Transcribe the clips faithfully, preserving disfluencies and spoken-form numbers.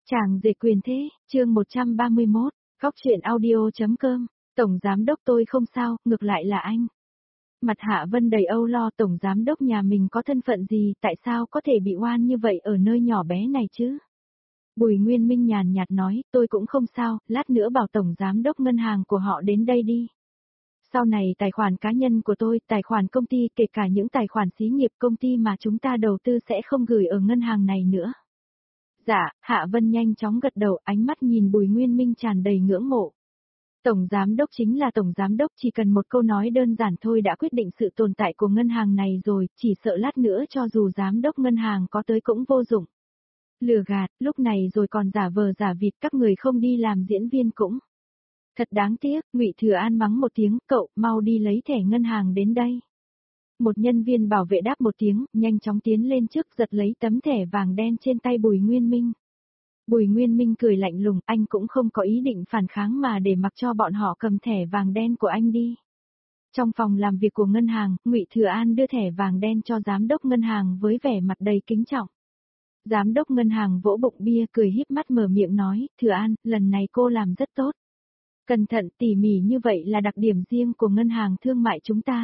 Chàng rể quyền thế, chương một trăm ba mươi mốt, góc truyện audio.com, Tổng Giám Đốc tôi không sao, ngược lại là anh. Mặt Hạ Vân đầy âu lo Tổng Giám Đốc nhà mình có thân phận gì, tại sao có thể bị oan như vậy ở nơi nhỏ bé này chứ? Bùi Nguyên Minh nhàn nhạt nói, tôi cũng không sao, lát nữa bảo Tổng Giám Đốc ngân hàng của họ đến đây đi. Sau này tài khoản cá nhân của tôi, tài khoản công ty, kể cả những tài khoản xí nghiệp công ty mà chúng ta đầu tư sẽ không gửi ở ngân hàng này nữa. Dạ, Hạ Vân nhanh chóng gật đầu, ánh mắt nhìn Bùi Nguyên Minh tràn đầy ngưỡng mộ. Tổng Giám Đốc chính là Tổng Giám Đốc, chỉ cần một câu nói đơn giản thôi đã quyết định sự tồn tại của ngân hàng này rồi, chỉ sợ lát nữa cho dù Giám Đốc ngân hàng có tới cũng vô dụng. Lừa gạt, lúc này rồi còn giả vờ giả vịt, các người không đi làm diễn viên cũng. Thật đáng tiếc, Ngụy Thừa An mắng một tiếng, cậu, mau đi lấy thẻ ngân hàng đến đây. Một nhân viên bảo vệ đáp một tiếng, nhanh chóng tiến lên trước giật lấy tấm thẻ vàng đen trên tay Bùi Nguyên Minh. Bùi Nguyên Minh cười lạnh lùng, anh cũng không có ý định phản kháng mà để mặc cho bọn họ cầm thẻ vàng đen của anh đi. Trong phòng làm việc của ngân hàng, Ngụy Thừa An đưa thẻ vàng đen cho giám đốc ngân hàng với vẻ mặt đầy kính trọng. Giám đốc ngân hàng vỗ bụng bia cười híp mắt mở miệng nói, Thừa An, lần này cô làm rất tốt. Cẩn thận tỉ mỉ như vậy là đặc điểm riêng của ngân hàng thương mại chúng ta.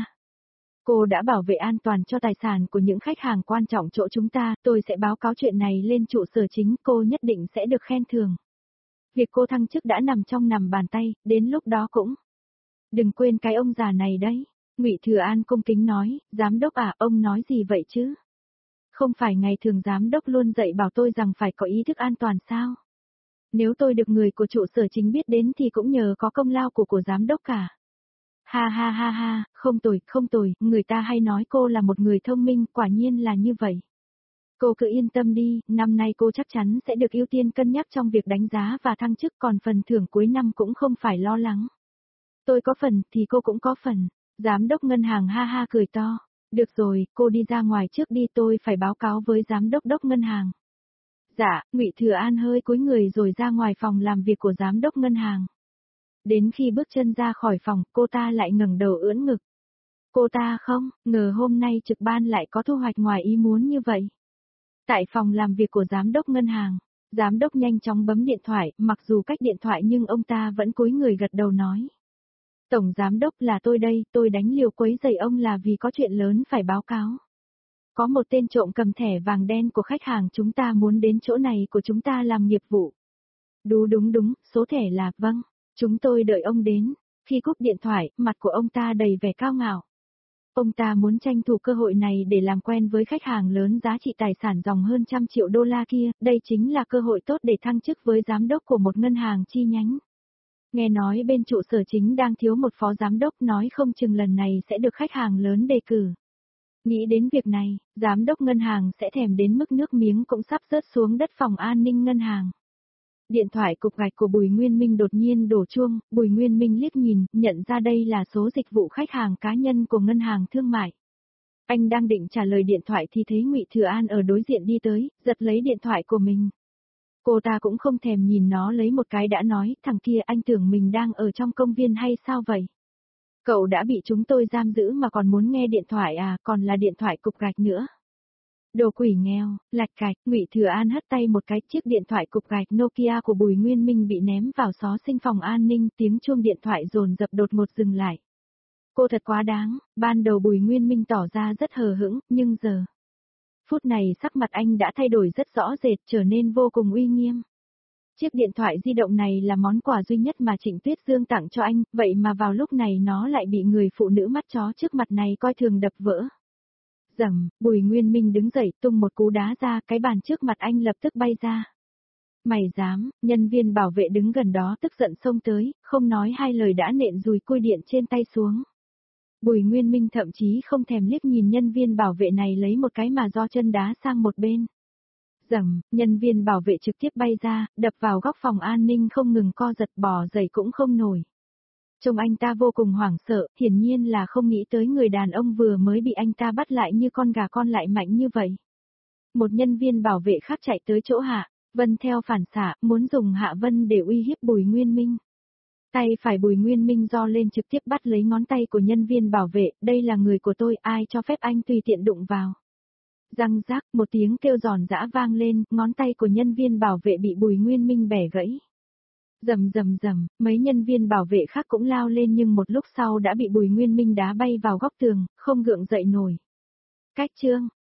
Cô đã bảo vệ an toàn cho tài sản của những khách hàng quan trọng chỗ chúng ta, tôi sẽ báo cáo chuyện này lên trụ sở chính, cô nhất định sẽ được khen thưởng. Việc cô thăng chức đã nằm trong nằm bàn tay, đến lúc đó cũng. Đừng quên cái ông già này đấy. Ngụy Thừa An cung kính nói, giám đốc à, ông nói gì vậy chứ? Không phải ngày thường giám đốc luôn dạy bảo tôi rằng phải có ý thức an toàn sao? Nếu tôi được người của trụ sở chính biết đến thì cũng nhờ có công lao của của giám đốc cả. Ha ha ha ha, không tồi, không tồi, người ta hay nói cô là một người thông minh, quả nhiên là như vậy. Cô cứ yên tâm đi, năm nay cô chắc chắn sẽ được ưu tiên cân nhắc trong việc đánh giá và thăng chức, còn phần thưởng cuối năm cũng không phải lo lắng. Tôi có phần thì cô cũng có phần. Giám đốc ngân hàng ha ha cười to. Được rồi, cô đi ra ngoài trước đi, tôi phải báo cáo với giám đốc đốc ngân hàng. Dạ, Ngụy Thừa An hơi cúi người rồi ra ngoài phòng làm việc của giám đốc ngân hàng. Đến khi bước chân ra khỏi phòng, cô ta lại ngẩng đầu ưỡn ngực. Cô ta không ngờ hôm nay trực ban lại có thu hoạch ngoài ý muốn như vậy. Tại phòng làm việc của giám đốc ngân hàng, giám đốc nhanh chóng bấm điện thoại, mặc dù cách điện thoại nhưng ông ta vẫn cúi người gật đầu nói. Tổng giám đốc là tôi đây, tôi đánh liều quấy rầy ông là vì có chuyện lớn phải báo cáo. Có một tên trộm cầm thẻ vàng đen của khách hàng chúng ta muốn đến chỗ này của chúng ta làm nghiệp vụ. Đúng đúng đúng, số thẻ là, vâng. Chúng tôi đợi ông đến. Khi cúp điện thoại, mặt của ông ta đầy vẻ cao ngạo. Ông ta muốn tranh thủ cơ hội này để làm quen với khách hàng lớn giá trị tài sản dòng hơn trăm triệu đô la kia, đây chính là cơ hội tốt để thăng chức với giám đốc của một ngân hàng chi nhánh. Nghe nói bên trụ sở chính đang thiếu một phó giám đốc, nói không chừng lần này sẽ được khách hàng lớn đề cử. Nghĩ đến việc này, giám đốc ngân hàng sẽ thèm đến mức nước miếng cũng sắp rớt xuống đất phòng an ninh ngân hàng. Điện thoại cục gạch của Bùi Nguyên Minh đột nhiên đổ chuông, Bùi Nguyên Minh liếc nhìn, nhận ra đây là số dịch vụ khách hàng cá nhân của ngân hàng thương mại. Anh đang định trả lời điện thoại thì thấy Ngụy Thừa An ở đối diện đi tới, giật lấy điện thoại của mình. Cô ta cũng không thèm nhìn nó lấy một cái đã nói, thằng kia anh tưởng mình đang ở trong công viên hay sao vậy? Cậu đã bị chúng tôi giam giữ mà còn muốn nghe điện thoại à, còn là điện thoại cục gạch nữa. Đồ quỷ nghèo, lạch cạch, Ngụy Thừa An hất tay một cái, chiếc điện thoại cục gạch Nokia của Bùi Nguyên Minh bị ném vào xó sinh phòng an ninh, tiếng chuông điện thoại dồn dập đột ngột dừng lại. Cô thật quá đáng, ban đầu Bùi Nguyên Minh tỏ ra rất hờ hững, nhưng giờ. Phút này sắc mặt anh đã thay đổi rất rõ rệt, trở nên vô cùng uy nghiêm. Chiếc điện thoại di động này là món quà duy nhất mà Trịnh Tuyết Dương tặng cho anh, vậy mà vào lúc này nó lại bị người phụ nữ mắt chó trước mặt này coi thường đập vỡ. Rầm, Bùi Nguyên Minh đứng dậy tung một cú đá ra, cái bàn trước mặt anh lập tức bay ra. Mày dám, nhân viên bảo vệ đứng gần đó tức giận xông tới, không nói hai lời đã nện dùi cui điện trên tay xuống. Bùi Nguyên Minh thậm chí không thèm liếc nhìn nhân viên bảo vệ này lấy một cái mà do chân đá sang một bên. Rầm, nhân viên bảo vệ trực tiếp bay ra, đập vào góc phòng an ninh không ngừng co giật, bò dậy cũng không nổi. Trông anh ta vô cùng hoảng sợ, hiển nhiên là không nghĩ tới người đàn ông vừa mới bị anh ta bắt lại như con gà con lại mạnh như vậy. Một nhân viên bảo vệ khác chạy tới chỗ Hạ Vân theo phản xạ, muốn dùng Hạ Vân để uy hiếp Bùi Nguyên Minh. Tay phải Bùi Nguyên Minh giơ lên trực tiếp bắt lấy ngón tay của nhân viên bảo vệ, đây là người của tôi, ai cho phép anh tùy tiện đụng vào. Răng rác, một tiếng kêu giòn giã vang lên, ngón tay của nhân viên bảo vệ bị Bùi Nguyên Minh bẻ gãy. Rầm rầm rầm, mấy nhân viên bảo vệ khác cũng lao lên nhưng một lúc sau đã bị Bùi Nguyên Minh đá bay vào góc tường, không gượng dậy nổi. Cách chương